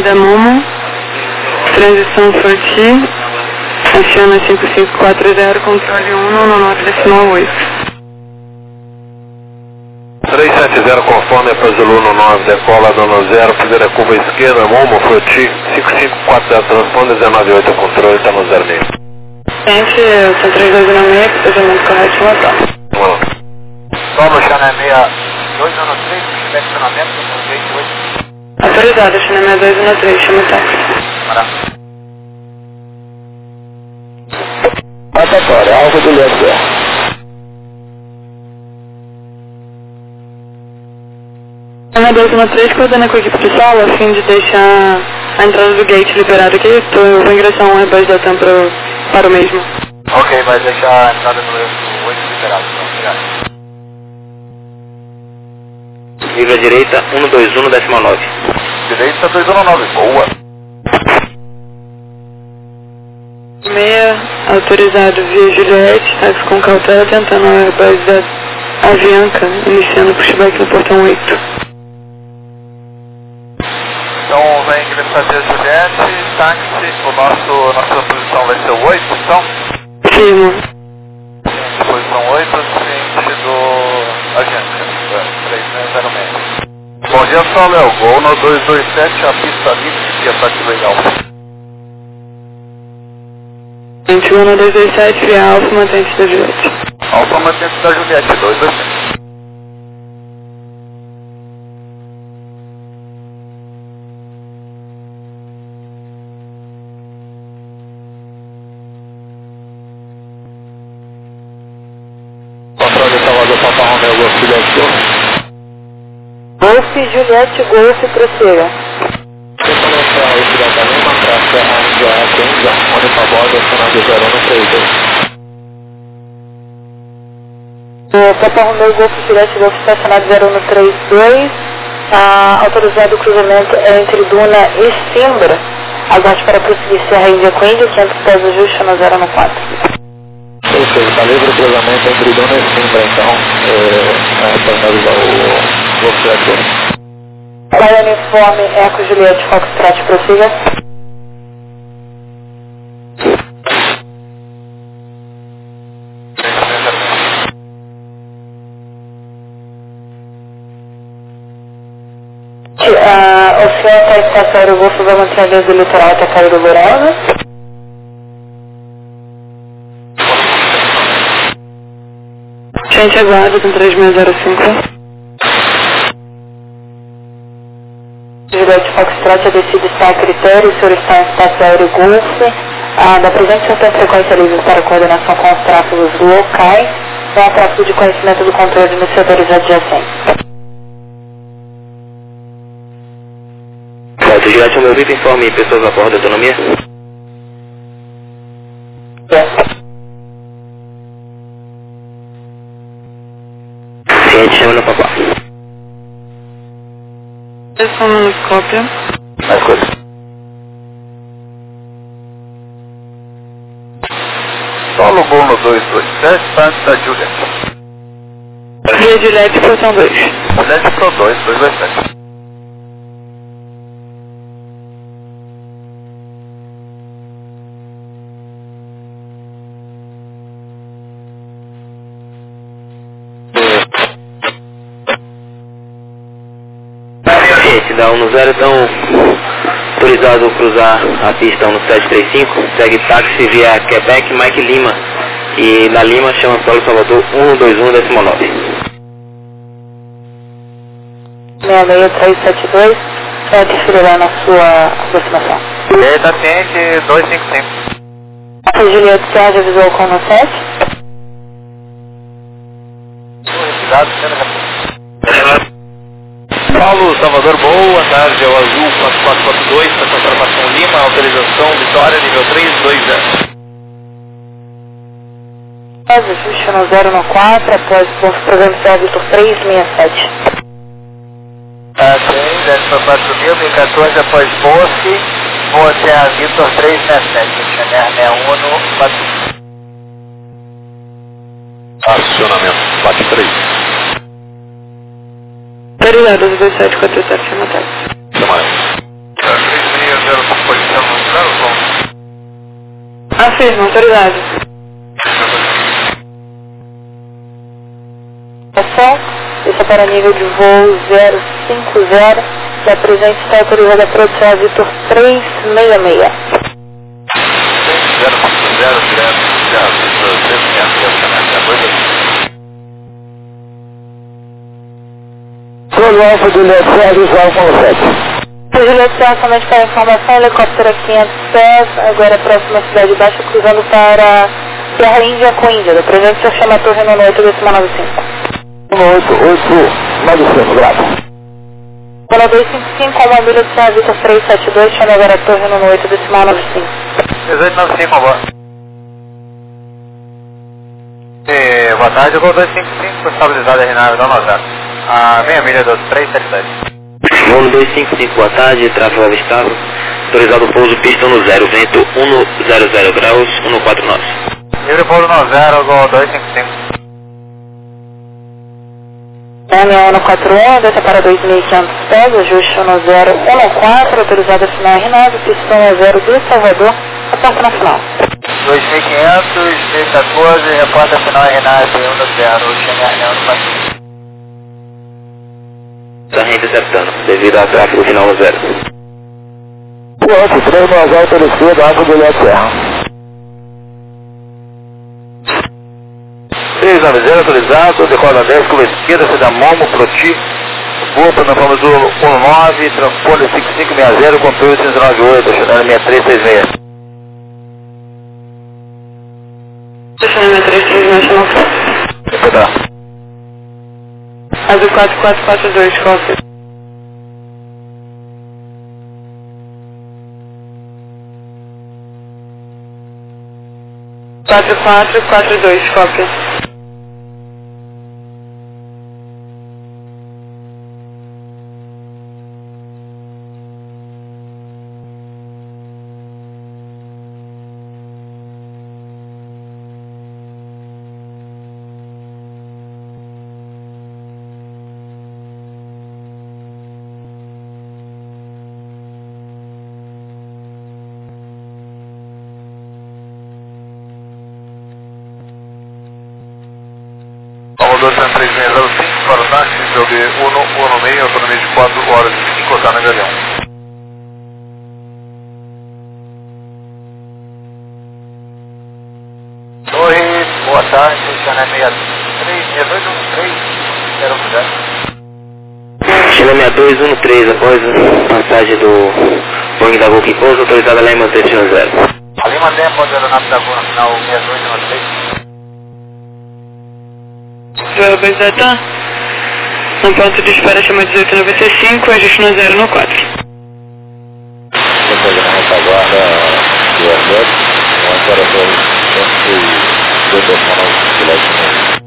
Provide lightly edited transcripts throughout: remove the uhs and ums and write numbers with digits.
da Momo, transição Forti, Aciona 5540, controle 1, nonote decimal 8. 370 conforme para Zulu no 9, decola dono 0, primeira curva esquerda, Momo, Forti, 5540, transponde 198, controle, está no 06. Gente, são 326, procedimento correto, local. Solo China 6213, inspecionamento no gate 8. Autorizado, China 6213, chama o táxi. Passatório, Alfa do Leandro. China 213, coordena com a equipe de sala, a fim de deixar a entrada do gate liberada aqui. Eu vou ingressar um Airbus da TAM para o mesmo. Ok, vai deixar a entrada do 8 liberado, obrigado. Livre à direita, 121, decimal 9. Direita 219, boa. 6, autorizado via Juliette, táxi com cautela, tentando a Airbus da Avianca, iniciando o pushback no portão 8. Então vem ingressar via Juliette, táxi, nossa posição vai ser o 8, então? Firmo. Posição 8, sentido Avianca, 3606. Bom dia, só Léo, gol no 227, a pista livre e ataque legal. 21 no 227, via Alfa, mantente da Juliette. Alfa mantente da Juliette, 227. Controle Salvador, Papa Romeo, Golf, Juliette. Golf, Juliette, Golf, prossiga. Começar o Pirata Lima, para Serra Índia Kenza, onde para bordo, acionado 0132. Papa Romeo, Golf, Juliette, Golf, estacionado 0132. Autorizado o cruzamento entre Duna e Simbra. Aguarde para prosseguir Serra Índia Queen, 500 pés ajuste no 014. Perfeito, está livre o cruzamento entre Duna e Simbra, então, para finalizar o Golf Juliette. Praia uniforme, Eco Juliette, Foxtrot, prossiga. O senhor está em estação Aerogolfo, vai manter a linha do litoral até a Caio do Borel. Gente, aguarda com 3605. Juliette Foxtrot, a descida está a critério, o senhor está em espaço aéreo Golf. Da presente senhor tem frequência livre para coordenação com os tráfegos locais, com o tráfego de conhecimento do controle no setores adjacentes. Certo, Juliette, o meu VIP informe pessoas a bordo da autonomia. Ciente, chama no papá. Só monoscópio. Mais coisa. Solo gol no 227, parte da Juliette. Via Juliette, portão 2. Juliette Pro 2, 227. Gente, da 10, então, autorizado a cruzar a pista 1735, segue táxi via Quebec, Mike Lima, e na Lima chama Solo Salvador 121, decimal 9. 66372, pode desfrilar na sua aproximação. Direita ciente 255. A Juliette Sérgio avisou com o 7. Cuidado, sendo Paulo, Salvador, boa tarde, é o Azul 4442, para confirmação Lima, autorização Vitória, nível 320. Ajuste no 014, após o programa serve por 367. Sim, 14.014 após posse, vou até a Vitor 367, Chanel 61 no 4. Acionamento, 43. Autorizado, 2747, chama táxi. Chama. Confirma, autorizado. Isso é para nível de voo 050. Da presente está autorizada a produção a Vitor 366. 050 direto, Solo Alfa Juliette Sérgio João Confete. Juliette Sérgio, somente para informação, helicóptero a 500 pés, agora a próxima cidade baixa, cruzando para Terra Índia com Índia. Da presente se chama Torre Nono 8, decimal 95. 895, graças. Bola 255, uma milha de Serra Vitor 372, chama agora a Torre Nono 8, decimal 95. 1895, agora. Boa tarde, eu vou 255, estabilizado RNAV, não nozado. A meia milha do 372. Voo 255, boa tarde, tráfego avistável. Autorizado o pouso, pista no 0, vento 100 graus, 149. Livre pouso no 0, Gol 255. M141, desce para 2.500 pés, ajuste no 014, autorizado a final R9, pistão no 0 de Salvador, aporta na final. 2500, D14, repórter a final R9, 1-0, XNR no Brasil. Está reinterceptando, devido ao tráfego final no 0. Pronto, 390 autorização, Alfa Juliette Serra. 390 autorizado, decola 10, curva esquerda, da Momo, Proti, Bupa, na forma do 19, transponder 5560, controle 598, estacionário 6366. Estacionário 6366, não foi. Tá. Azul 4442, cópia. Quatro, 442, cópia. Salvador 3605 para o táxi, nível de 116, autonomia de 4 horas e 5, está na Galeão. Oi, boa tarde, estacionário 6213, quero cuidar. China 6213, após a passagem do Boeing da Gol que pousa, autorizada lá em manter 0. Ali mantém a ponte aeronáutica da Gol na final 6213. Zeta, no ponto de espera chama 1895, ajuste no 0 no 4. Depois da retaguarda do Exército, uma operação de detonar o piloto.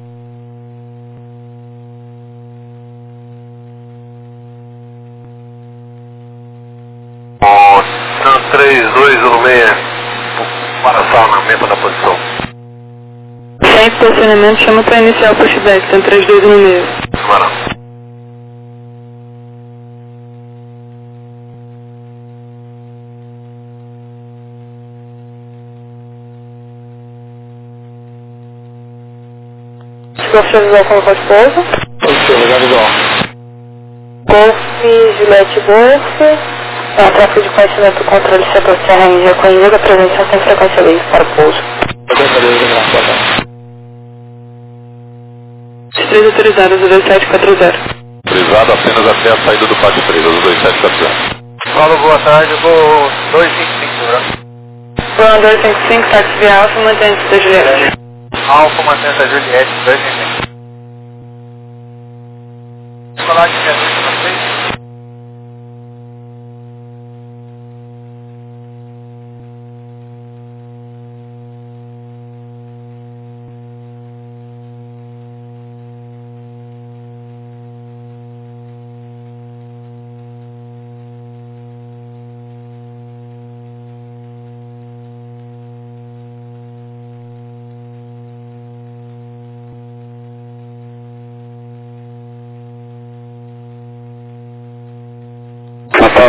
O 3216 para a sala na mesma da posição. Sem estacionamento, chama para iniciar o pushback, tem 32 no meio. Mano. Golf visual com local de pouso. Golf, Juliette Golf. Tráfego de conhecimento, controle setor Serra Índia com Índia, da presença sem frequência livre para o pouso. 3 autorizadas, 2740. Autorizado apenas até a saída do pátio 3, os 2740. Fala, boa tarde, eu vou 255, né? Plano 255, táxi via Alfa, mantém da Juliette. Alfa, mantém da Juliette, 255. Falar de Jesus com vocês?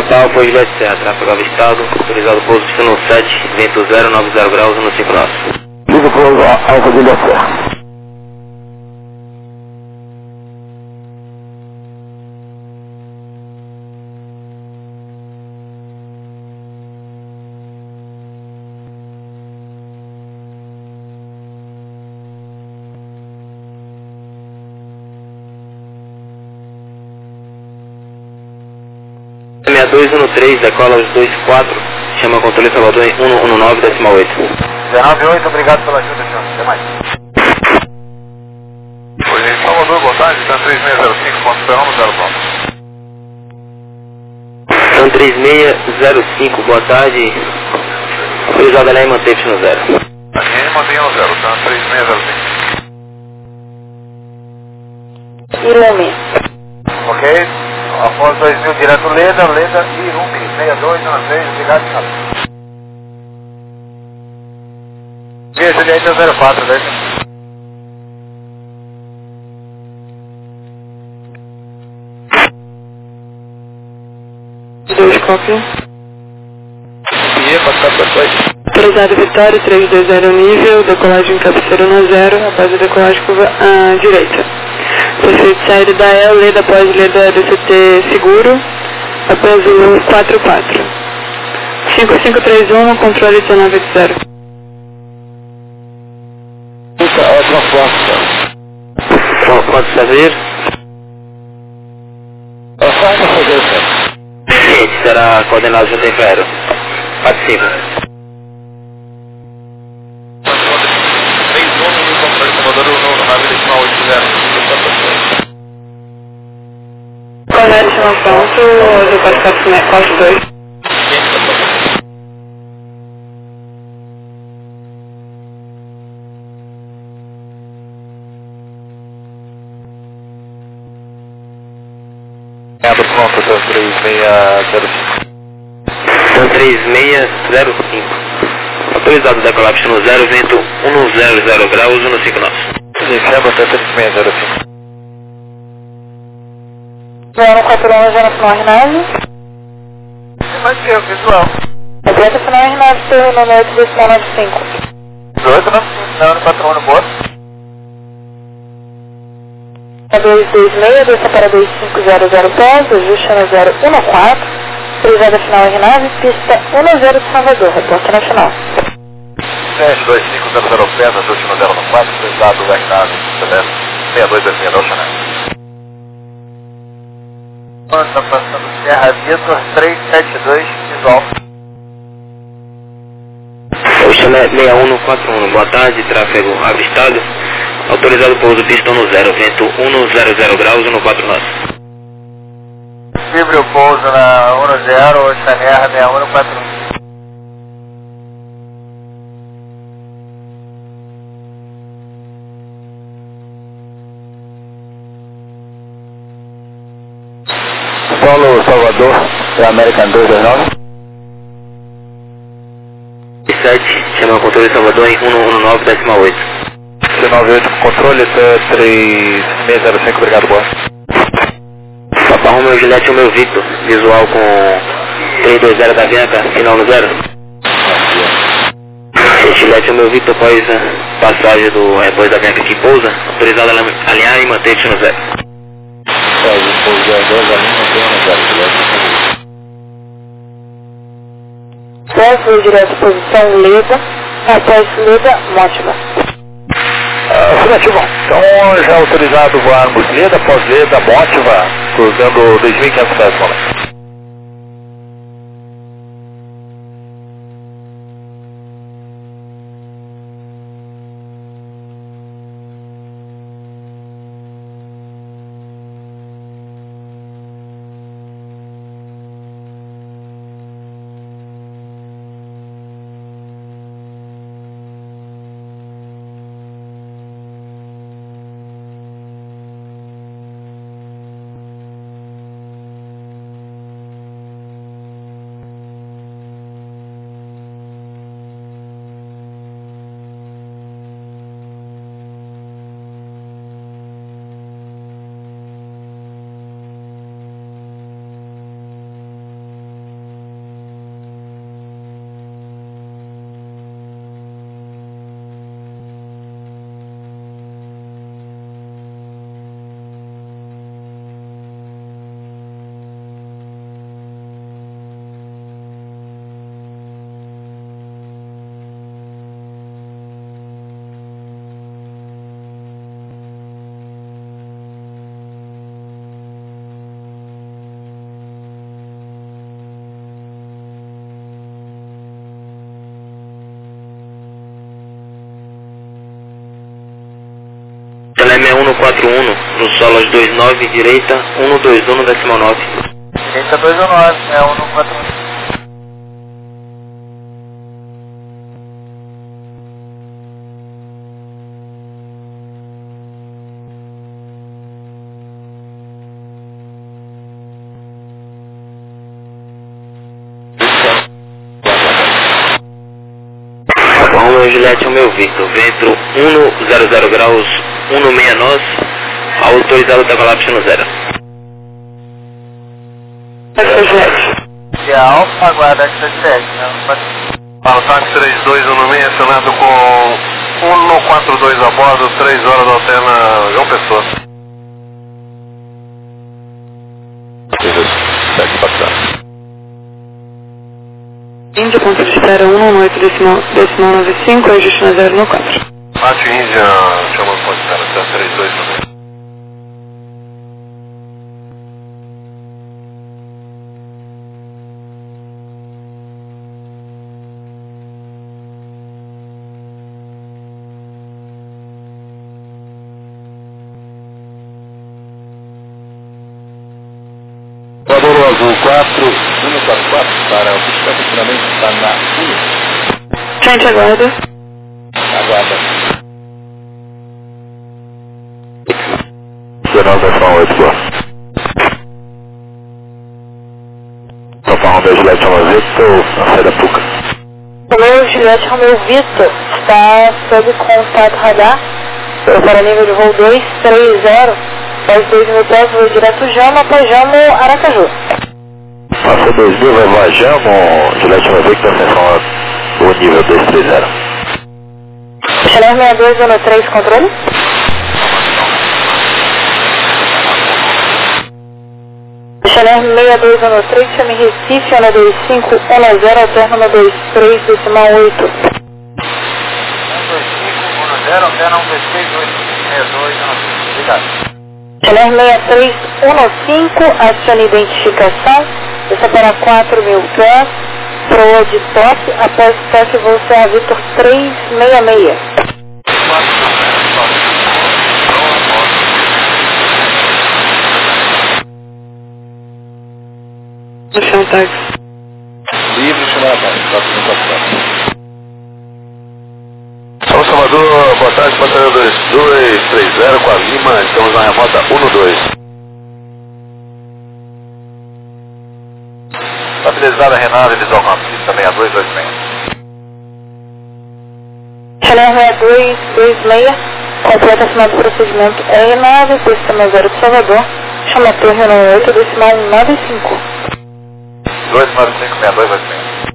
Total foi Juliette Serra, tráfego avistado, autorizado pouso pista no 7, vento 090 graus no 5 nós. Liga pouso Alfa Juliette Serra. A 213, decola aos 24, chama controle Salvador em 119, 8. 198, obrigado pela ajuda, senhor. Até mais. Oi, Salvador, boa tarde, está 3605, ponto P1 no 0 ponto. Então 3605, boa tarde, autorizado lá e manteve-se no 0. Aqui mantenha no 0, está 3605. Ilume. Ok? Afonso 2000, direto Leda, Irume, 6293, obrigado, senhor. Via Juliette 04, 10. Dois cópia. E passar para depois. Autorizado Vitória, 320 nível, decolagem cabeceira no 0, após a decolagem curva à direita. Perfeito, saída da El, Leda após Leda DCT seguro, após o 44. 5531, controle 1980. Pode saber? Esse será coordenado junto em Vero. Participa. 3 números no controle Salvador no nave decimal 80. Colégio no ponto, do 4442. Abra pronto, então 3605. Então 3605. Autorizado decolagem no 0, vento 100 graus no 5 nós. Dezembro até 3605. Zona 41, zona final Rinaldi. Mais que eu, visual. Atleta final Rinaldi, turno no 8 decimal 95. 18, não? Não, 41 no boa. 226, desça para 2500 pós, ajuste no 014, autorizada final Rinaldi, pista 10 de Salvador, reporte na final. 72500 pés, ajuste no 014, autorizado o R-Nave, 6226, Chanel. Está passando Serra Vitor 372, visual. O Chanel 6141, boa tarde, tráfego avistado. Autorizado pouso pistão no 0, vento 100 graus no 4 nós. Livre o pouso na 10, Chanel 6141. Solo Salvador, é American 229. 7, chama controle Salvador em 119, 8. 98, controle, 3605, obrigado, boa. Papa Romeo Juliette é o meu Victor, visual com 320 da Bianca, final no 0. Juliette é o meu Victor após a passagem do rebote da Bianca que pousa, autorizado a alinhar e manter-se no 0. Foi direto posição Leda, após Leda, Mótima. Afirmativo. Então já autorizado voarmos Leda, pós-Leda, Mótiva, cruzando 2.500 pés, momento. 41, no solo às 29, direita, 121 decimal 9. Direita 219, é 141. Romeo Juliette, Romeo Victor, vento 100 graus, 16 nós, autorizado da colapso no 0. E a Alfa aguarda que está direto, né? Altax 3216, acionado com 142 a bordo, 3 horas da alterna João Pessoa. 7 passar. Índia, ponto de espera 118 decimal 95, ajuste na 0 no 4. Mate Índia, chama o ponto de espera, 3216. Salvador Azul 4, 144 para o estacionamento está na 1. Gente, aguarda. Aguarda. 19,8, boa. Total Romeo Juliette, Romeo Victor, na saída da PUCA. Romeo Juliette, Romeo Victor, está sob contato radar, para nível de voo 230, faz 2.000 pés, voo direto Jamo, após Jamo, Aracaju. Passa 2000, vai voar Jamo, Juliette, Romeo Victor, atenção o nível 230. Chanel 6213, controle. Chanel 6213, chame Recife, ano 2510, alterna no 23, decimal 8. 12510, alterna 126, 862, obrigado. Chanel 6315, acione identificação, desça para 4.000 pés, proa de toque, após toque voo Serra Vitor 366. No chão, táxi. Livre, chamar a paz, está tudo passando. São Salvador, boa tarde, batalhão 2230 com a Lima, estamos na remota 12. Estabilizada Renata, visão com a pista 6226. Chanel 6226, completa assinado do procedimento R9, sistema 0 de Salvador, chama a torre no 8, decimal 95. 295, 6226.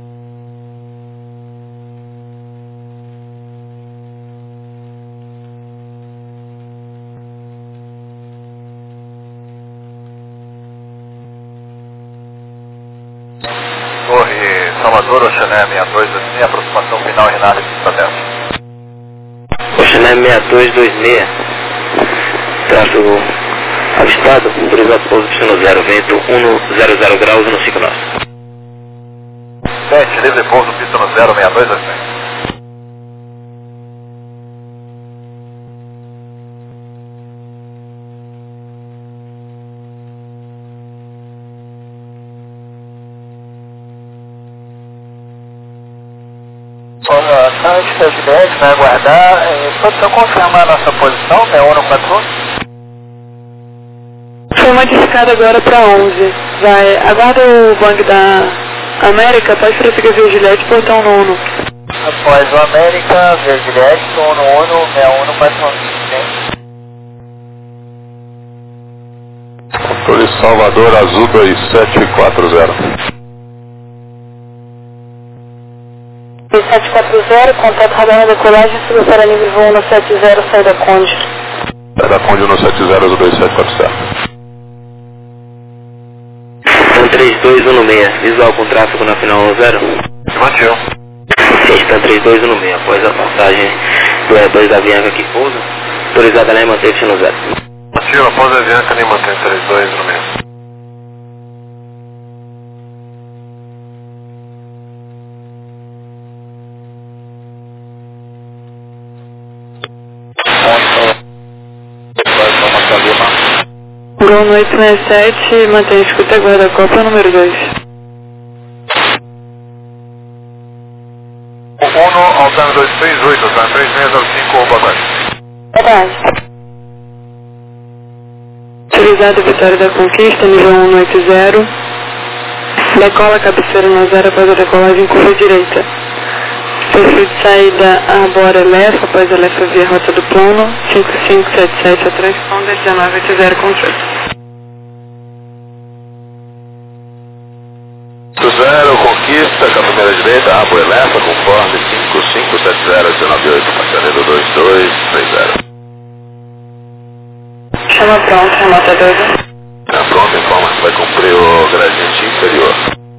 Torre Salvador, Oxané 6226, aproximação final Renata, pista 10. Oxané 6226, tráfego avistado, autorizado pouso pistão 0, vento 100 graus, 15 nós. 7, livre pouso, pista no 0, 6226. Antes da 10, vai aguardar. Pode só confirmar a nossa posição, né? 141. Foi modificado agora para 11. Vai, aguarda o Bang da América, pode prosseguir via Juliette, portão 1. Após o América, via Juliette, 1 6141. Controle Salvador Azul 2740. 2740, contato radar na decolagem, subiu para nível voo no 70, saída Conde. Saída Conde no 70 do 2747. 3216, visual com tráfego na final 0. Matheus. Está 3216, após a passagem do E2 da Avianca que pousa, autorizada lá em manter no 0. Matheus, após a Avianca, nem mantém 3216. Gol no 867, mantém escuta guarda-copa número 2. Uno, Altano 238, Altano 3605, boa tarde. Boa tarde. Utilizado Vitória da Conquista, nível 180. Decola cabeceira no 0 após a decolagem curva direita. Perfil de saída Arbora Lefa, após a Lefa via rota do plano, 5577 a transponder, 1980 controle. 0, Conquista, cabeceira direita, Arbora Lefa, conforme 5570, 198, parceiro 2230. Chama pronta, nota 2. Na pronta, informa que vai cumprir o gradiente inferior.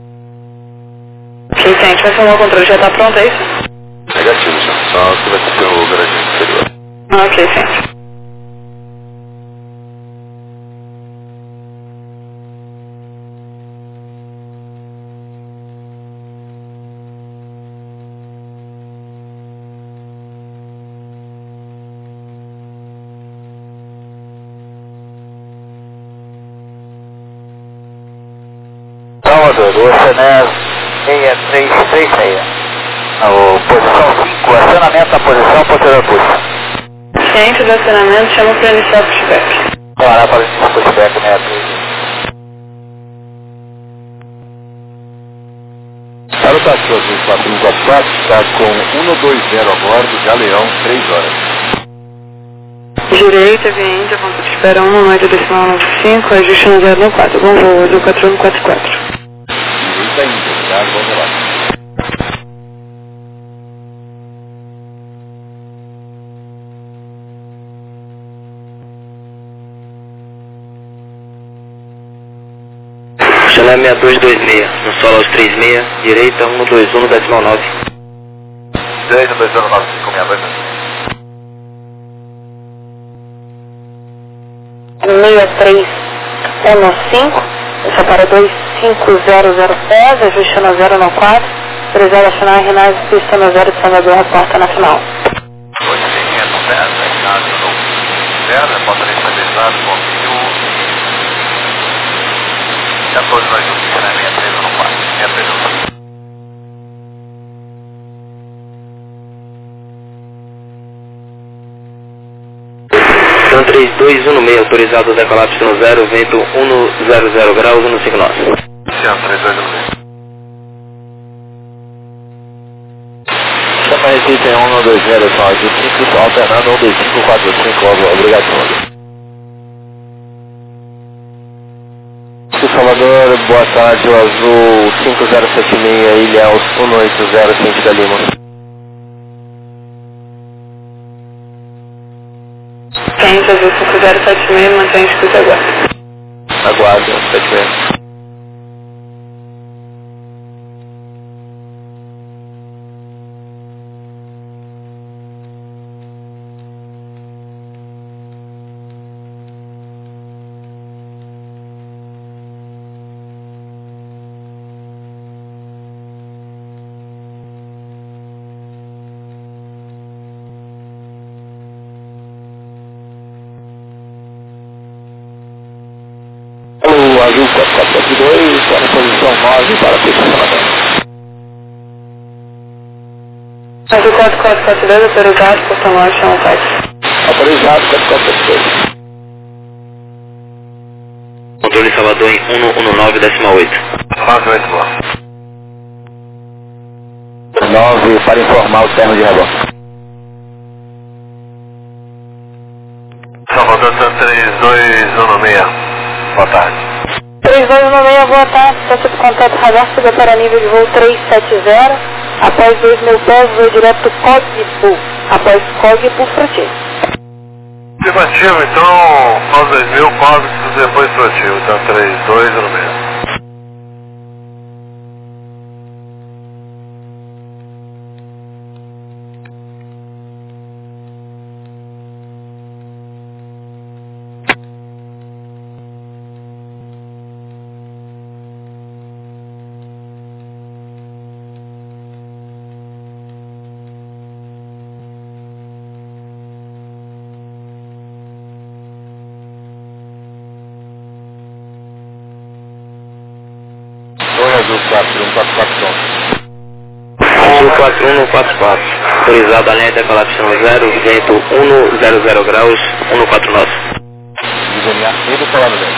Ok, gente, vai filmar o controle, já está pronto, é isso? Negativo, já. Só que vai cumprir o gradiente inferior. Ok, gente. Salvador, o SNS 6336. Posição 5, acionamento da posição, posterior push. Ciente do acionamento, chama para iniciar o pushback. Parar para iniciar o pushback 63. Para o taxi azul 4144, está com 120 a bordo, Galeão, 3 horas. Direita, via Índia, ponto de espera 1,895, ajuste no 094. Bom voo, azul 4144. Direita Índia, tá? Vamos lá. Chalé 6226, no solo aos 36, direita 121, decimal 9. Direita 2095, minha vez. 6315, essa para 2500 pés, ajuste no 094, 3 horas final, Renais, pista no 0 de Salvador, reporta na final. 8500 pés, Ignazio no 0, repórter estabilizado, confio. 14 nós do pista, né? 6314, 6314. São 3216, autorizado a decolar pistão 0, vento 100 graus, 159. Luciano, 3216. Chama Recife em 120, só de 5, alternando 12545, obrigado. Salvador, boa tarde, o azul 5076, Ilhéus 180, Ciente da Lima. Ciente, azul 5076, mantém escuta agora. Aguardo, 76. O azul 4472, para a posição 9 para a posicionamento. Azul 4442, autorizado, Porto Norte, chama o táxi. Autorizado 4472. Controle Salvador em 119, decimal 8. 98, boa. 9 para informar o termo de rebote. Salvador, 3216. Boa tarde. 3216, boa tarde, taxa de contato radar, suba para nível de voo 370, após 2.000 pés, voo direto Cogbu, após Cogbu, Fruti. Afirmativo, então, nós 2000, Código, depois proativo, então 3216. Azul 41 no 44. Autorizado a linha de decolagem 0, vento 100 graus, 149. Desenhar e decolar 10.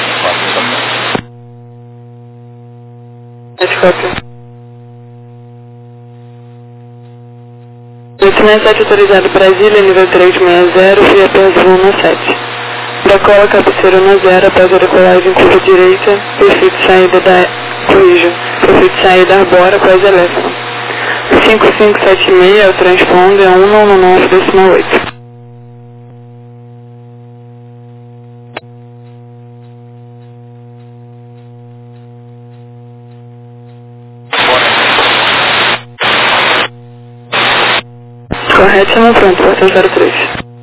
867 autorizado Brasília, nível 360, via Azul 17. Decola cabeceira 10 após a decolagem curva direita, perfeito saída da corrija, perfeito saída arbora após Eléfano. 5576 é o transponder 199,8. Correto, não pronto, portão 03.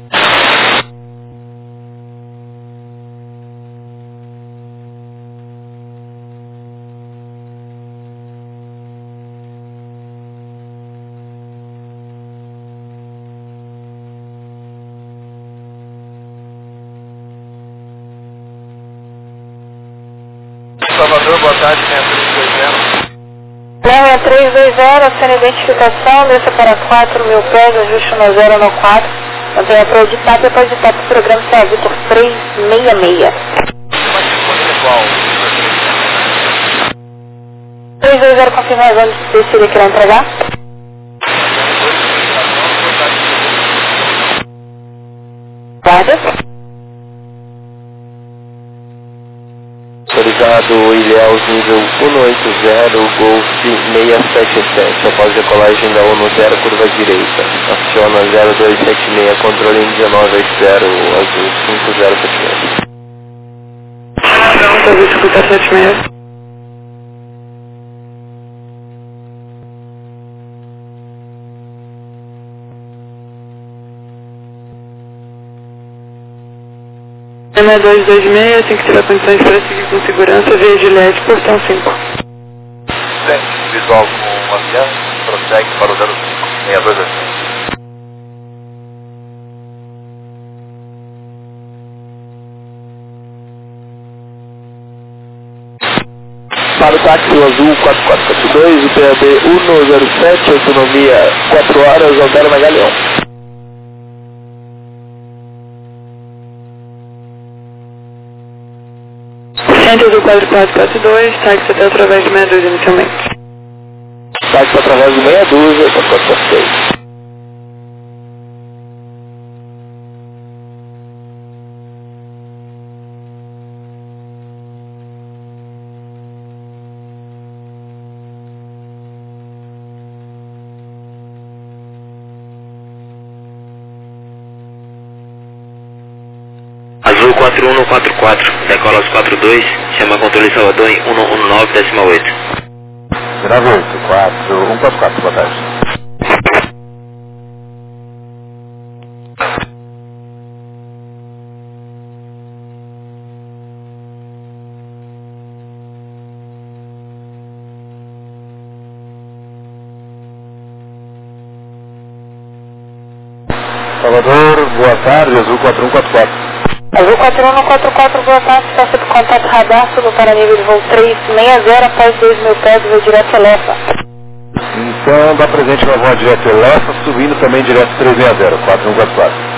Salvador, boa tarde, 6320. Não, é 320, sem identificação, desça para 4 mil pés, ajuste no 0 no 4. Mantenha para editar, depois de editar para o programa CA Vitor 366. 320, confirma as onde decide que vai entregar. Guarda. Autorizado Ilhéus nível 180, Golf 677, após decolagem da 10, curva direita. Aciona 0276, controle Índia 980, azul 5076. Azul 5076. M226, assim que tiver condições para seguir com segurança, via Gillette, portão 5. Visual com avião, prossegue para o 05, 62 Para o táxi azul 4442, o PAB 107, autonomia 4 horas, Altero Magalhão. Centro do 4442, táxi até através de meia dúzia inicialmente. Táxi através de meia dúzia, 4446. Azul 4144, decola aos 42, chama controle Salvador em 119,8. Grave 144, boa tarde. Salvador, boa tarde, Azul 4144. Azul 4144, boa tarde, está sob contato radar, subo para nível de voo 360, após 2 mil pés, voo direto Elefa. Então, dá presente na voa direto Elefa, subindo também direto 360, 4144.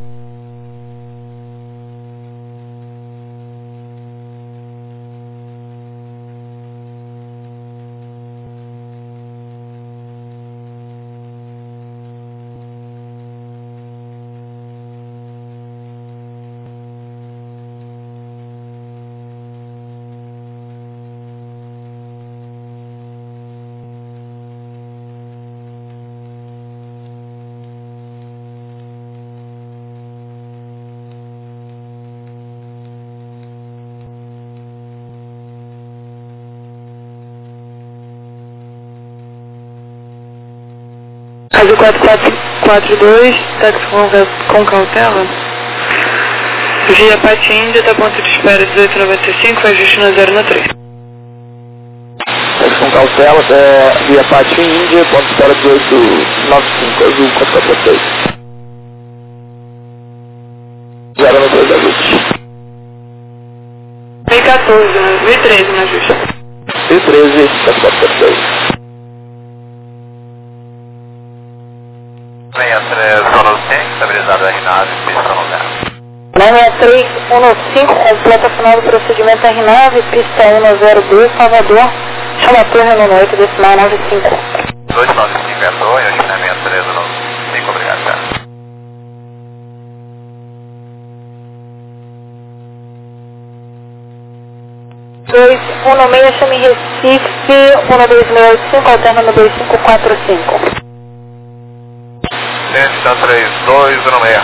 Azul 4442, táxi com cautela. Via Pati Índia, da ponto de espera 1895, ajuste no 0 no 3. Táxi com cautela, via Pati Índia, ponto de espera 1895, azul 4446. 0 no 3, azul. 2014, 2013, no ajuste. e 13, 7442. 63, sono 100, estabilizado R9, pista no 0. 96315, completa final do procedimento R9, pista 10B, Salvador, chama a torre no 8, decimal 95. 295 é torre, eu China 63 no 5, obrigado, cara. 216, chame Recife, 12685, alterna no 2545. 13216.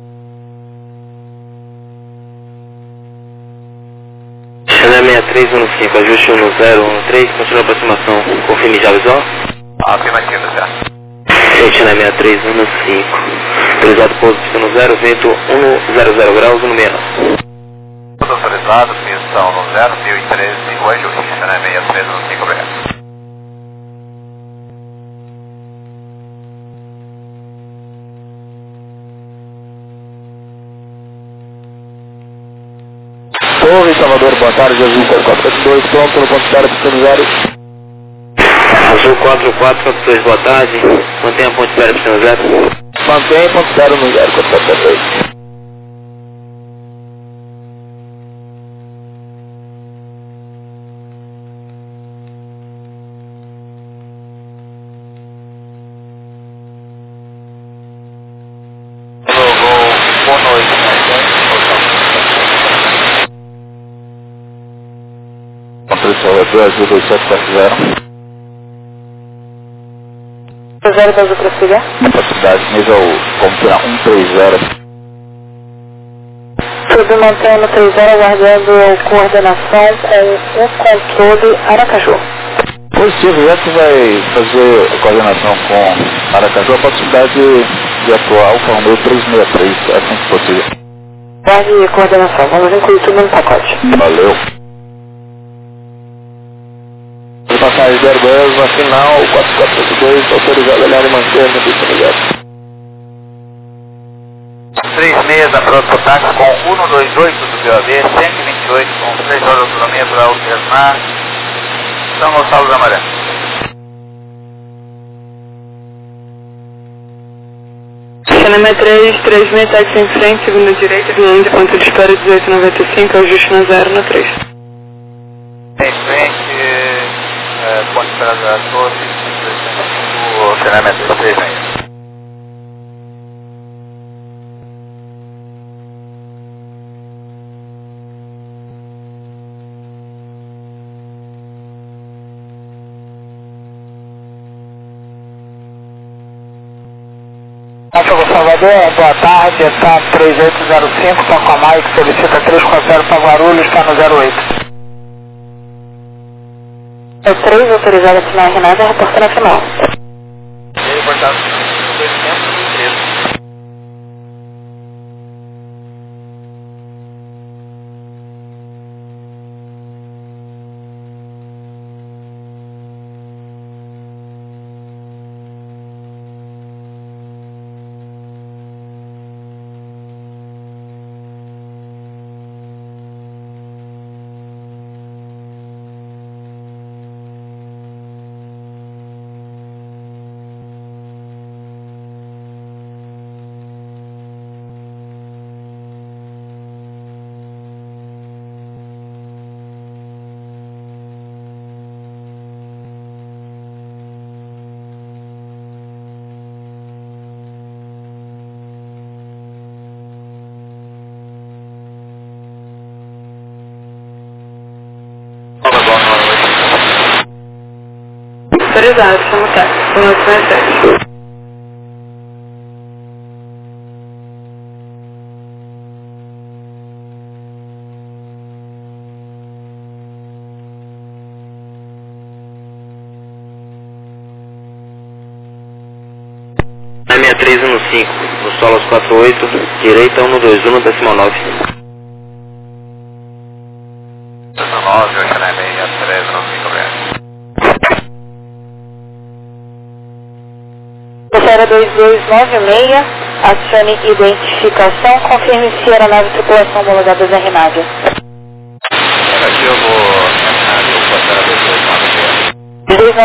China 6315, ajuste 1013, continua a aproximação, confirme já visual. Afirmativo, já. China 6315, autorizado pouso pista no 0, vento 100 graus, 169. Tudo autorizado, pista no 0, 1013, o ajuste, China 63 no 5, obrigado. Torre, Salvador, boa tarde, Azul 4442, pronto no ponto de espera, pista no 0. Azul 4442, boa tarde, mantenha a ponte de espera pista no 0. Mantém ponto de espera no 0, 4442. Boa noite, Controle Salvador, Azul 2740. 0 da Azul prossiga. Capacidade nível Compra 130. Submantendo 30, aguardando coordenação com o controle Aracaju. Positivo, já que vai fazer a coordenação com Aracaju, a possibilidade de atuar o Palmeiro 363, assim que possível. Guarde coordenação, vamos incluir tudo no pacote. Valeu. Passagem 010, na final, 4482, autorizado a olhar e manter no pista no 0. 36 da pronto táxi com 128 do BOV, 128 com 3 horas de autonomia para alternar São Gonçalo da Maré. China 3, 36 táxi em frente, segunda direita, linha de ponto de espera 1895, ajuste no 0 no 3. Em frente, ponte de espera da torre, o China 33 ainda. Salvador, boa tarde, está 3805, está com a Mike, solicita 340 para Guarulhos, está no 08. É 3, autorizado a assinar Renata, reporta na final. Reportado 213. Autorizado, chama o táxi, com 867. Na 6315, no solo aos 48, direita 121, decimal 9. 19, o China 63 no 5, obrigado. Era 2296, acione identificação, confirme se era nave tripulação homologada da Renádia. Negativo, Renádio, passar a 28.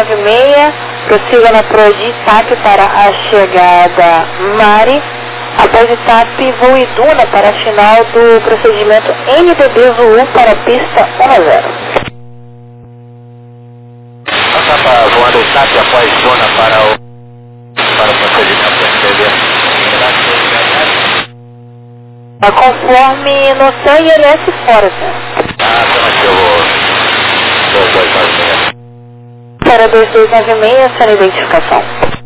96, prossiga na proa de Itap para a chegada Mari. Após Itap, voo e Duna para a final do procedimento NDB Zulu para a pista 1-0. Estava voando Itap após Duna para o procedimento NDB. Conforme noção e ILS fora, senhor. Então aqui eu vou 2296. Para 2296, sem identificação.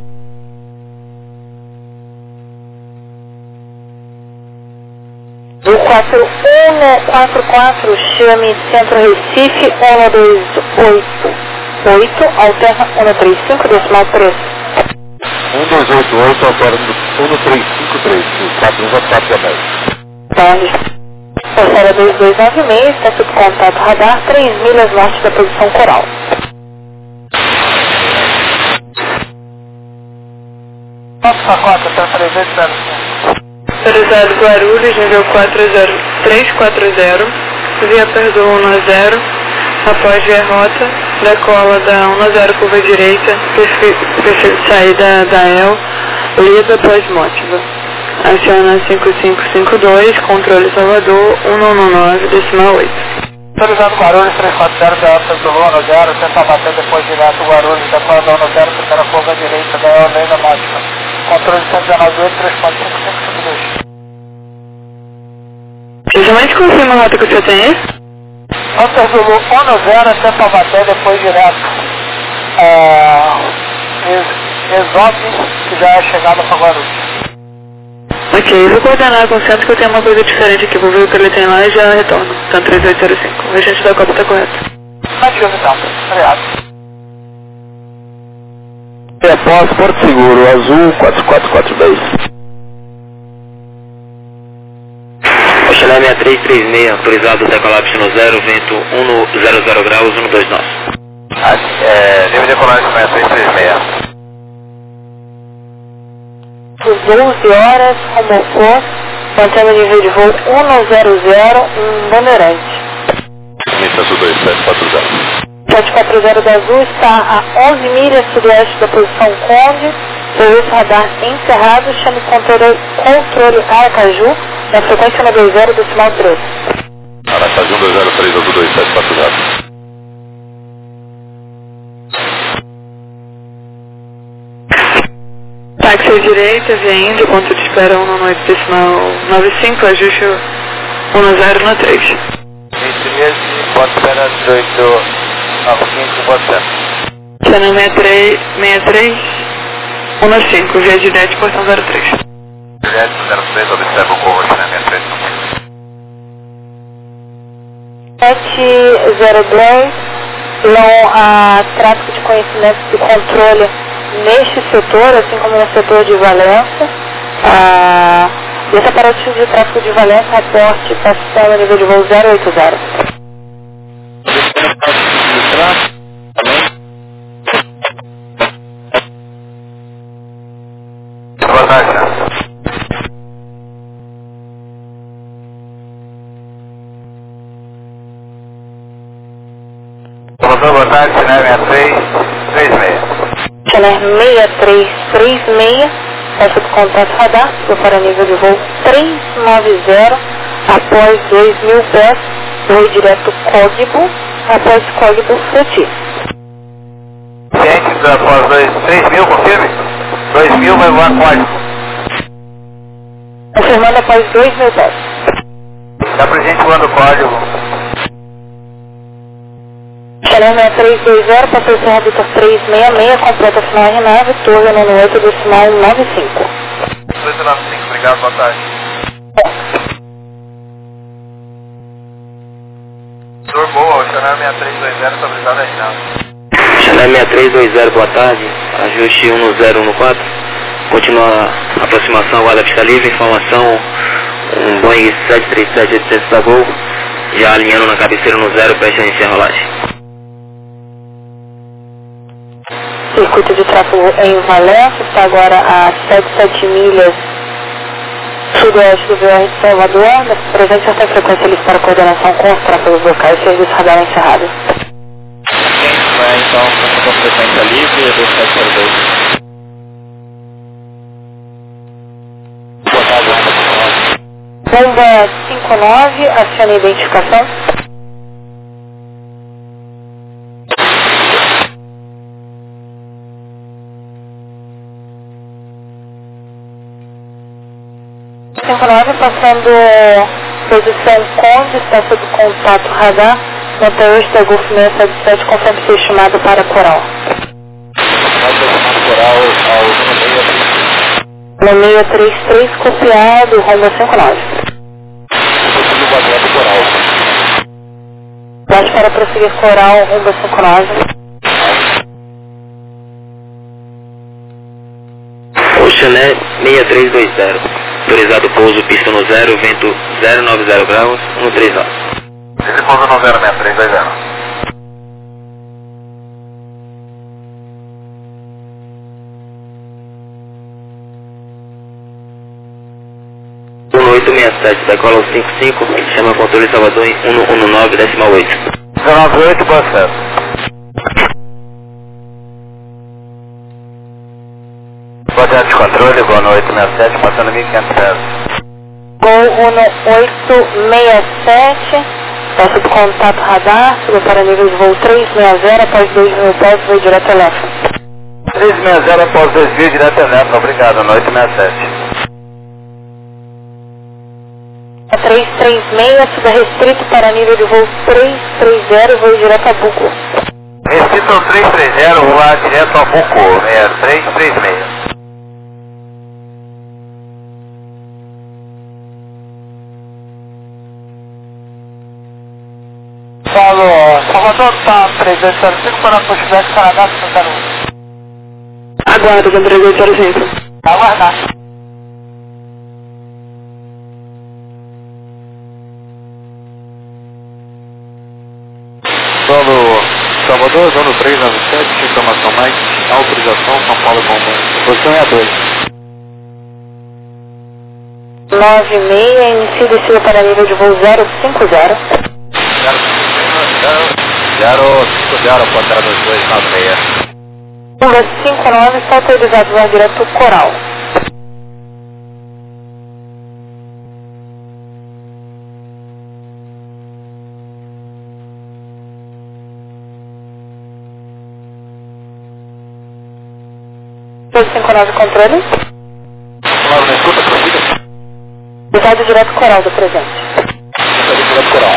Do 4144, chame Centro Recife 1288, alterna 135, decimal 3. 1288, alterna 1353, 4144 Tarde. Passada 2296, está sob contato radar, 3 milhas norte da posição coral. Nossa, cota, tá 305. Autorizado Guarulhos, nível 40340, via Perdoa 1-0, após via rota, decola da 1-0 curva direita, perfil de saída da EL, lida após mótiva. Aciona 5552, controle Salvador, 119, decimal 8. Autorizado Guarulhos 340, Delta do 1-0, tenta bater depois direto Guarulhos, decola da 1-0, primeira curva direita da EL, lei da mótica. Controle 119, 34552. Justamente confirma a rota que o senhor tem aí? Delta Zulu 1-0, tenta bater depois direto. Exope, que já é chegada para Guarulhos. Ok, eu vou coordenar com o centro que eu tenho uma coisa diferente aqui, vou ver o que ele tem lá e já retorno. Tá 3805, o agente da Copa tá correto. Adiós então, obrigado. Após Porto Seguro, azul 4442. Oxalá 6336, autorizado decolar pistão 0, vento 100 graus, 129. Nível de decolagem 6336. Por 12 horas, Romoflor, mantendo o nível de voo 100 em Bandeirante. Mista Sul 2740. 740 da Azul está a 11 milhas sudoeste da posição Conde, serviço radar encerrado, chame controle Aracaju, na frequência 120, decimal 3. Aracaju 203, Azul 2740. Táxi à direita, via Índia, ponto de espera 198, decimal 95, ajuste 10 na 3. 20 meses, ponto espera 18, 95, ponto espera. Channel 63, 15, via Gillette, portão 03. Juliette 03, observa o cover, né, 63. 702, não há tráfego de conhecimento de controle neste setor, assim como no setor de Valença. Esse aparelho de tráfego de Valença, reporte, passando a nível de voo 080. Boa tarde. Boa tarde, né, 6336. Channel 6336, está sob contato radar, para nível de voo 390, após 2.000 pés, voo direto Código, após Código Fruti. Cientes após 3.000, confirme? 2.000 vai voar código. Confirmando após 2.000 pés. Dá pra gente voando código. Channel 6320, passou o redutor 366, completa final R9, torre 98, decimal 95. 295, obrigado, boa tarde. Senhor boa, o Channel 6320, estabilizado R9. Channel 6320, boa tarde, ajuste 1014, continua a aproximação, guarda pista livre, informação, um Boeing 737-800 da Gol, já alinhando na cabeceira no 0, preste a iniciar a rolagem. Circuito de tráfego em Valença, está agora a 7 milhas sudoeste do VR de Salvador, na presença tem frequência lista para coordenação com os tráfegos locais, serviço radar encerrado. Quem então, com a frequência livre, 2702. Bomba 59, acione a identificação. Passando posição com distância do contato radar, Montanha da Golf 677, conforme ser estimado para Coral. Coral ao No 633, copiado, Honda 59. Coral. Bate para prosseguir Coral, Honda 59. Oceané 6320. Autorizado pouso, pista no 0, vento 090 graus, 139. Esse pouso no 06320. No 867, decola ao 55, chama controle Salvador em 119,8. 198, boa certo. Boa de controle, Gol no 867, passando 1500 metros. Gol 1867, peço do contato radar, suba para nível de voo 360, após 2.000 pés, voo direto a Elétrico. 360 após 2.000, direto a Elétrico, obrigado, no 867. 336, suba restrito para nível de voo 330, voo direto a Buco. Restrito 330, voar direto a Buco, 6336. Salvador está 305 para Pushback Canadá 61. Aguardo, com 305. Aguardar. Solo Salvador, dono 397, informação mais, autorização, São Paulo Comando. Posição é a 2. 96, inicio descida para nível de voo 050. 050, ponteira 2296. Honda 59, está autorizado voar direto Coral. Honda 59, controle. Claro, na escuta, prossiga. Visado direto Coral do presente. Direto Coral.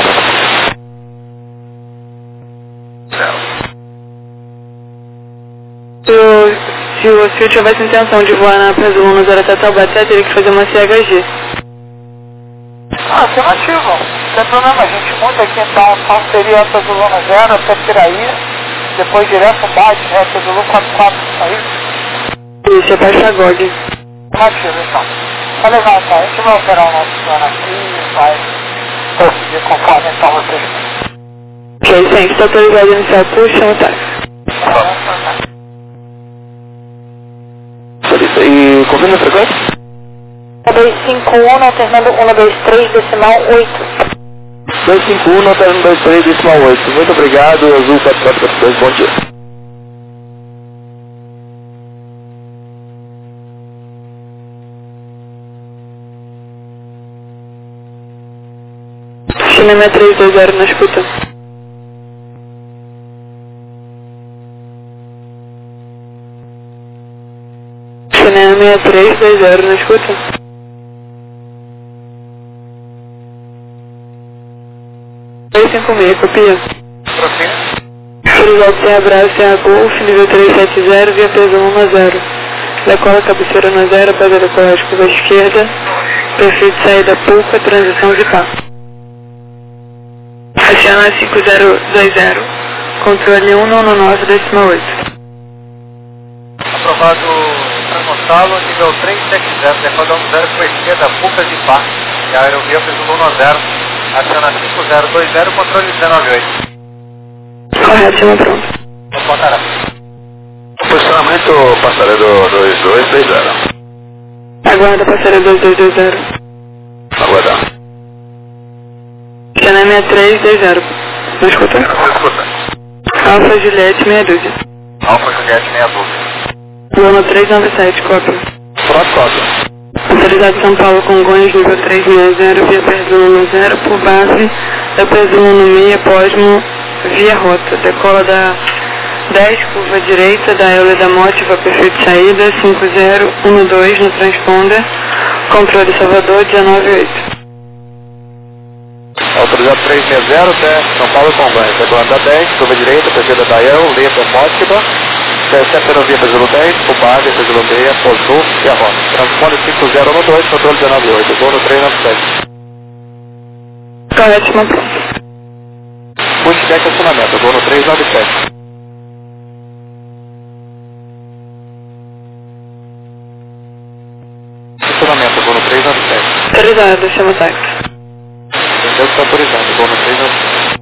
Se o senhor tivesse intenção de voar na Praça 10 até Taubaté, teria que fazer uma CHG. Afirmativo. Não tem problema, a gente muda aqui então, só seria a Praça 0 até Piraí, depois direto bate, né, Praça 44, aí. Isso, é para Chagog. Afirmativo, então. Tá legal, então, a gente vai operar o nosso plano aqui e vai conseguir conforme então vocês. Ok, sim, está autorizado a iniciar push, chama táxi. E confirma a frequência? 251, alternando 123, decimal 8. 251, alternando 23, decimal 8. Muito obrigado, Azul 4442, bom dia. China 6320 na escuta. China 6320 na escuta. Copia. Autorizado sem abraço, sem a Golf, nível 370, via peso 110. Decola cabeceira no 0, para decolar a curva esquerda. Perfil de saída pouca, transição de pá. Oceana 5020, controle 199,8. Aprovado São Gonçalo, nível 370, decodão 0 com a esquerda, poucas de pá. E a aerovia fez o 110, aciona 5020, controle 198. Correto, chama pronto. Vamos botar. Posicionamento passaredo 2230. Aguarda, passaredo 2220. Aguardar. China 6320. Não escuta? Escuta. Alfa Juliette meia dúzia. Alfa Juliette meia dúzia. Lama 397, cópia. Pronto, cópia. Autoridade São Paulo Congonhas, nível 360, via Perzuno 0, por base da Perzuno 6, Posmo, via rota. Decola da 10, curva direita, da Euler da Mótiva, perfil de saída, 5012 no transponder, controle Salvador, 198. Autorizado 360 até São Paulo Congonhas. Decolando da 10, curva direita, perfil da Euler da Mótiva, ferrovia Perzuno 10, por base, Perzuno 6, Posmo, via rota. Transponder 5012, controle 198, voo no 397. Correto, pronto. Pushback estacionamento, voo no 397. Estacionamento, voo no 397. Autorizado, chama táxi. Entendeu que está autorizado, voo no 397.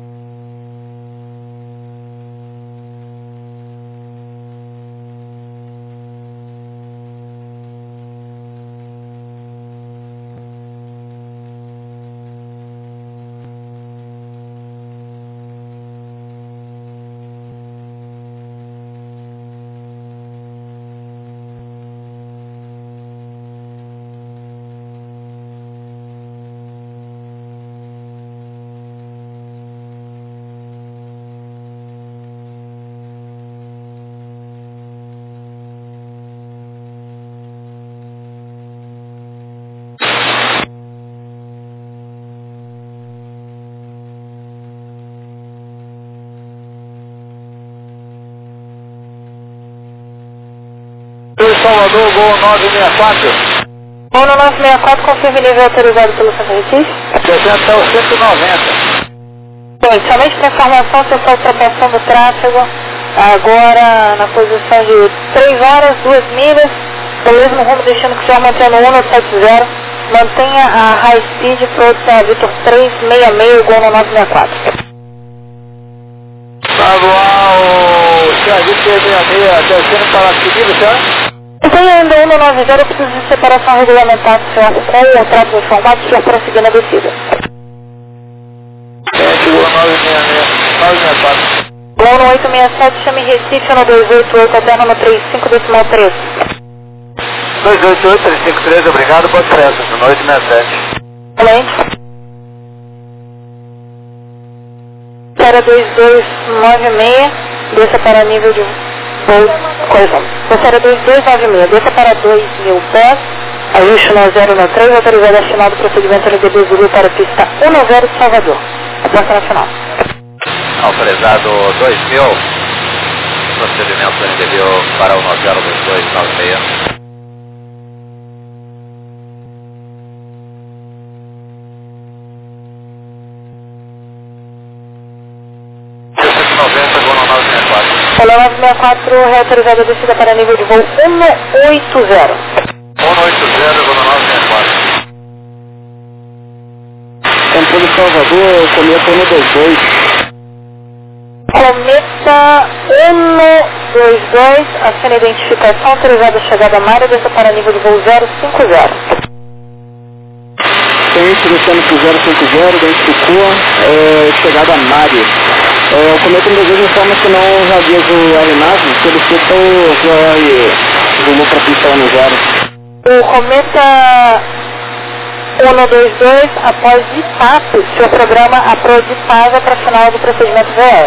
Salvador, gol 964. Gol no 964, confirme nível autorizado pelo São Recife. Descendo até o 190. Bem, somente para informação, você está ultrapassando o tráfego agora na posição de 3 horas, 2 milhas, do mesmo rumo, deixando que o senhor mantendo 170. Mantenha a high speed para Vitor 366, gol no 964. Estadual, Thiago 366, descendo para a seguida, senhor? Tem ainda 190, eu preciso de separação regulamentar, senhor, com o trato informado, senhor, prosseguir na descida. Segura 966, 964. Gol no 867, chame Recife no 288, alterna no 35, decimal 13. 288, 353, obrigado, boa pressa, no 867. Excelente. Para 2296, desça para nível de voo, Coisa. 2296, desça para 2.000 pés, ajuste no 093, autorizado a final do procedimento NDB Zulu para a pista 190 de Salvador. Aposta nacional. Autorizado 2000, procedimento NDB para o 902296. Olá, 964, reautorizada a descida para nível de voo 180. 180, voo no 964. Controle Salvador, cometa 122. Cometa 122, acena identificação, autorizada a chegada à área, desça para nível de voo 050. Tente descendo para o 050, identificou, chegada a Mário. O cometa em desejo informa que não realiza o aeronave, solicita o Zulu para a pista 10. O cometa 122, após ITAP, seu programa aprovitava para final do procedimento VR.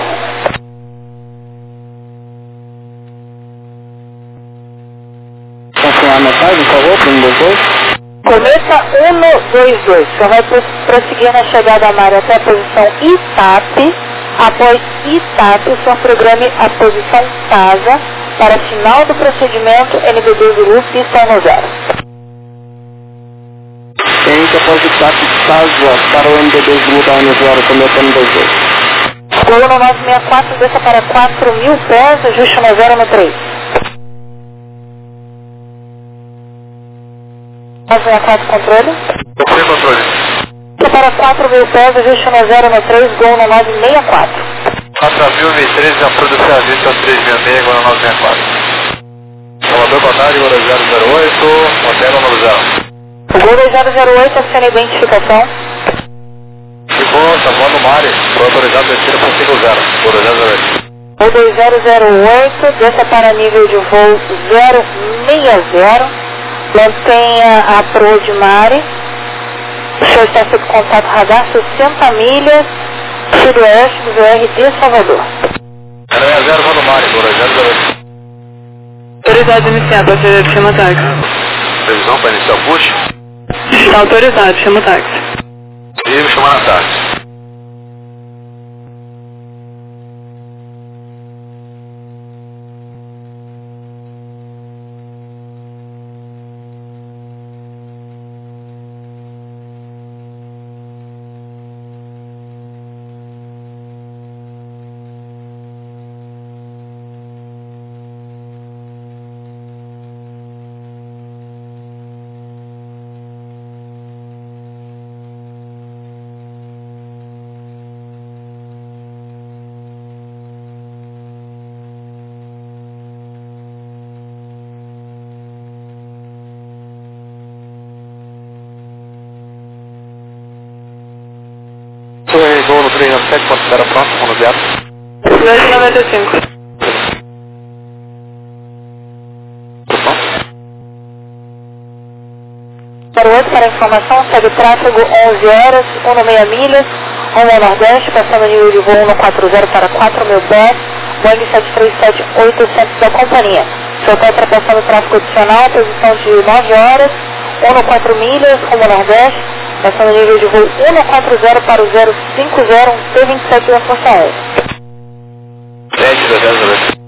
Confirmar a mensagem, por favor, para 122. Cometa 122, você vai prosseguir na chegada à área até a posição ITAP. Após ITAP, o senhor programe a posição TASA para final do procedimento NBB Zulu, pista 10. Tente após ITAP TASA para o NBB Zulu da 10, cometa 122. Gol no 964, desça para 4.000 pés, ajuste no 013. 964, controle. Confirma controle. Para 4.000 pés, ajuste no 013, gol no 964. 4.013, a produção avista 366, agora 964. Salvador, boa tarde, gol 008, hotel 90. O gol 008, acena a identificação. De boa, tá voando Mari, foi autorizado a descida para 50, gol 008. O 2008, desça para nível de voo 060, mantenha a proa de Mare. O senhor está sob contato radar 60 milhas, sudoeste do VR de Salvador. 0 voo do Mare, Bora 008. Autorizado iniciar, passageiro, chama táxi. Previsão para iniciar o push? Está autorizado, chama táxi. E me chamar na táxi. Voo no 397, quando estiver pronto, rodoviário. 295. Para o 8, para informação, segue tráfego 11 horas, 16 milhas, rumo ao Nordeste, passando o nível de voo 140 para 4.000 pés, Boeing 737-800 da companhia. O senhor está ultrapassando o tráfego adicional, posição de 9 horas, 14 milhas, rumo ao Nordeste, passando o nível de voo 140 para o 050, um T-27 da Força Aérea. 10,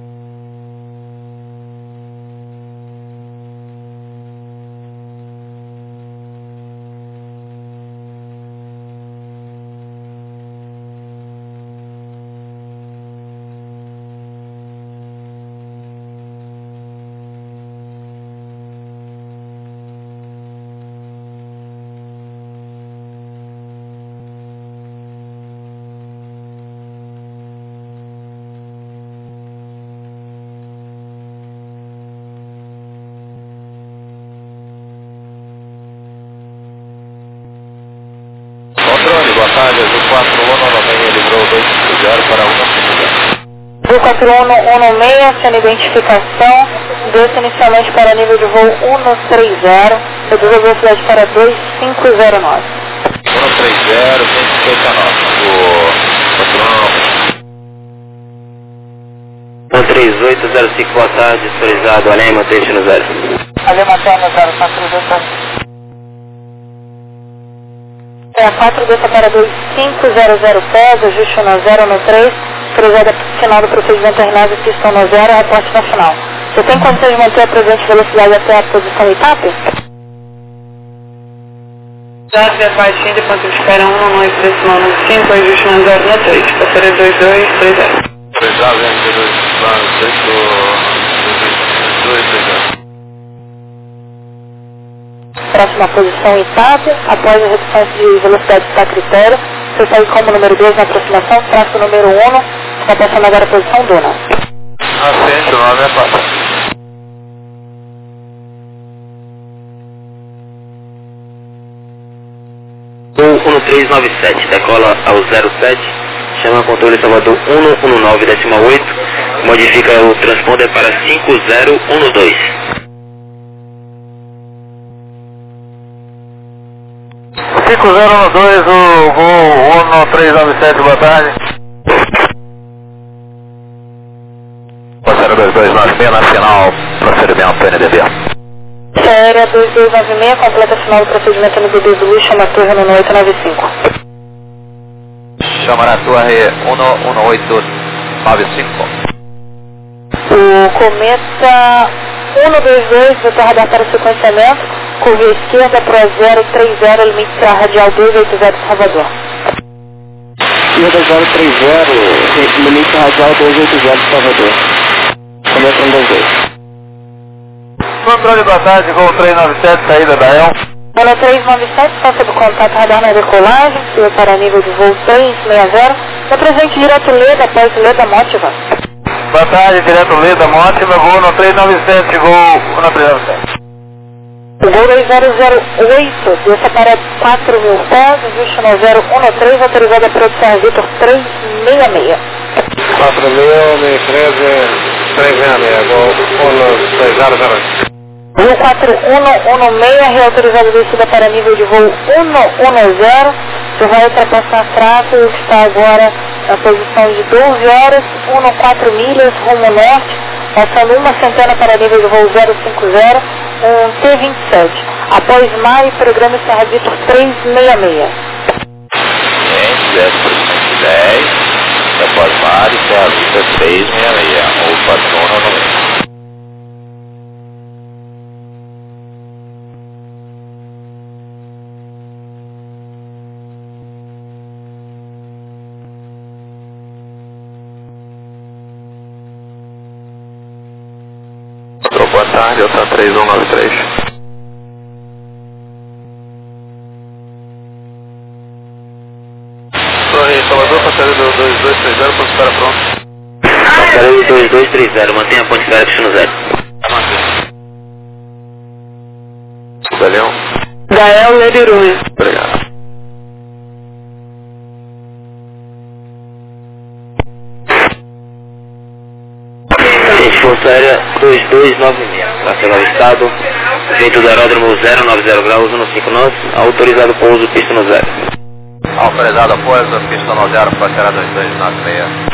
boa tarde, Azul 4116, livrou 250 para 150. Azul 4116, sem identificação, desce inicialmente para nível de voo 130, reduz a velocidade para 2509. 130, 259, o 13805, boa tarde, autorizado, Além, mantém-se no 0. Além, mantém no 0, 428. A 4 desça para 2500 pés, ajuste no 0 no 3, cruzada final do procedimento RNAV, pistão no 0, reporte na final. Você tem condições de manter a presente velocidade até a posição ITAP? Dados a partir de ponto de espera 1 no 8 decimal no 5, ajuste no 0 no 3, passaria 2230. 2230. Próxima posição ITAP, após a redução de velocidade está a critério, você segue como número 2 na aproximação, tráfego número 1, está passando agora a posição Duna. Assente, o nome é Papa. Voo 1397, decola ao 07, chama controle Salvador 119,8, modifica o transponder para 5012. 5012, o voo 1397, boa tarde. Passageiro 2296, nacional, procedimento NDB. Aérea 2296, completa final do procedimento NDB Zulu, chama a torre no 1895. Chama na torre 11895. O cometa 122, vetor radar para o sequenciamento, curva esquerda para 030, limite para radial 280 Salvador. Esquerda 030, limite radial 280 Salvador. Cometa 122. Controle, boa tarde, voo 397, saída da EL. Bola 397, está sob contato radar na decolagem, siga para nível de voo 360, na presente direto Leda, após Leda Mótiva. Boa tarde, direto Leda Mótiva, voo no 397, voo no 397. O voo 2008, desça para 4.000 pés, ajuste no 013, autorizada para o Vitor 366. 4.013, voo 12008. Voo 4116, reautorizado descida para nível de voo 110. Você vai ultrapassar tráfego, que está agora na posição de 12 horas, 14 milhas, rumo norte, passando uma centena para nível de voo 050, um T-27. Após MAI, programa Serra Vitor 366. 10, após MAI, Serra Vitor 366, ou patrona no meio. Boa tarde, Delta 3193. Torre Salvador, passageiro do 2230, ponto espera pronto. Passageiro do 2230, mantenha a ponte espera destino 0. Galeão. Gael Ledirunha. Obrigado. Força Aérea 2296, parcela avistado, vento do aeródromo 090 graus, 15 nós, autorizado pouso, pista no 0. Autorizado pouso, pista no 0, parceira 2296.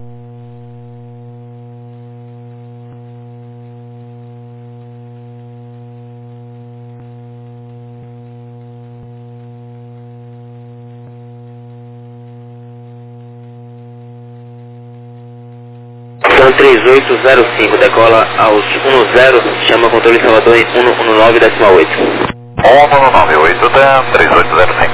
Então 3805, decola aos 10, chama controle Salvador em 119,8. 198, TAM 3805.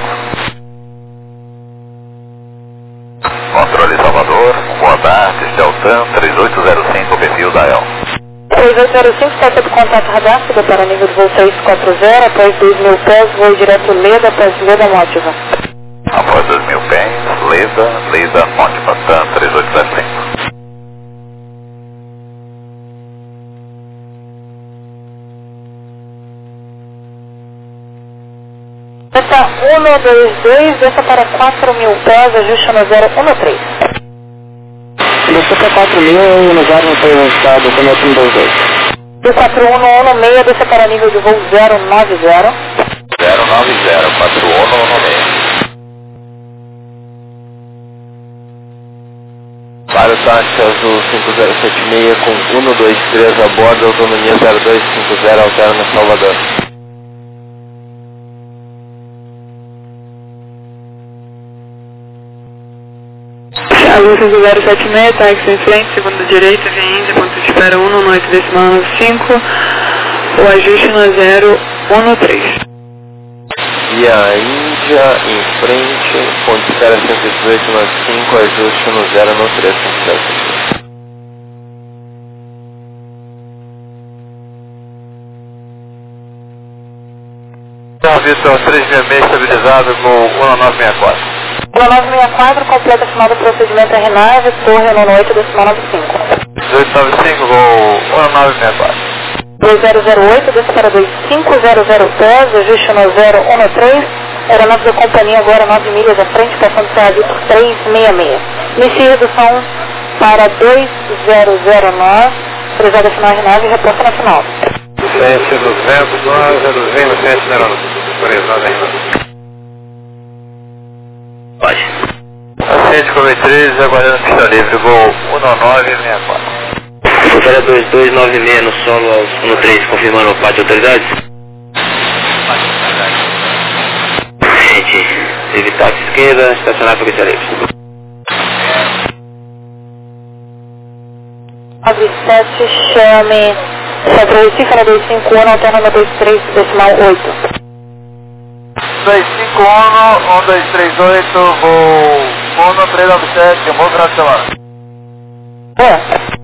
Controle Salvador, boa tarde, este é o TAM 3805, perfil da EL. 3805, está sob contato radar, suba para nível de voo 640, após 2.000 pés, voo direto Leda, após Leda Mótiva. Após 2.000 pés, Leda, Mótiva, TAM 3805. Delta 122, desça para 4.000 pés, ajuste no 013. Desceu para 4.000 no 0 não foi registrado, começo no 22. Do 4116, desça para nível de voo 090. 090, 4116. Para táxi azul 5076 com 123 a bordo, autonomia 0250, altera na Salvador. Azul 5076, táxi em frente, segunda direita, via Índia, ponto de espera 1, 5, o ajuste no 013. Via Índia, em frente, ponto de espera 118 mais 5, ajuste no 013, Vitor 366, estabilizado no 1964. 1964, completa final do procedimento RNAV, torre no 8, decimal 95. 1895, voo 1964. 2008, desça para 2500 pés, ajuste no 013, aeronave da companhia agora 9 milhas à frente, passando Serra Vitor 366. Inicie redução para 2009, prezada final RNAV e reposta na final. 7.200, nós reduzimos 7 neurônios. Pode. Paciente Covid 13, aguardando pista livre, voo 1964. Fronteira 2296 no solo aos 13, confirmando o pátio de autoridades. Gente, livre táxi esquerda, estacionar para pista livre. 97, chame Centro Recife, 251, alterna 23, decimal 8. 251, 1238, voo 1397, bom final de semana. É.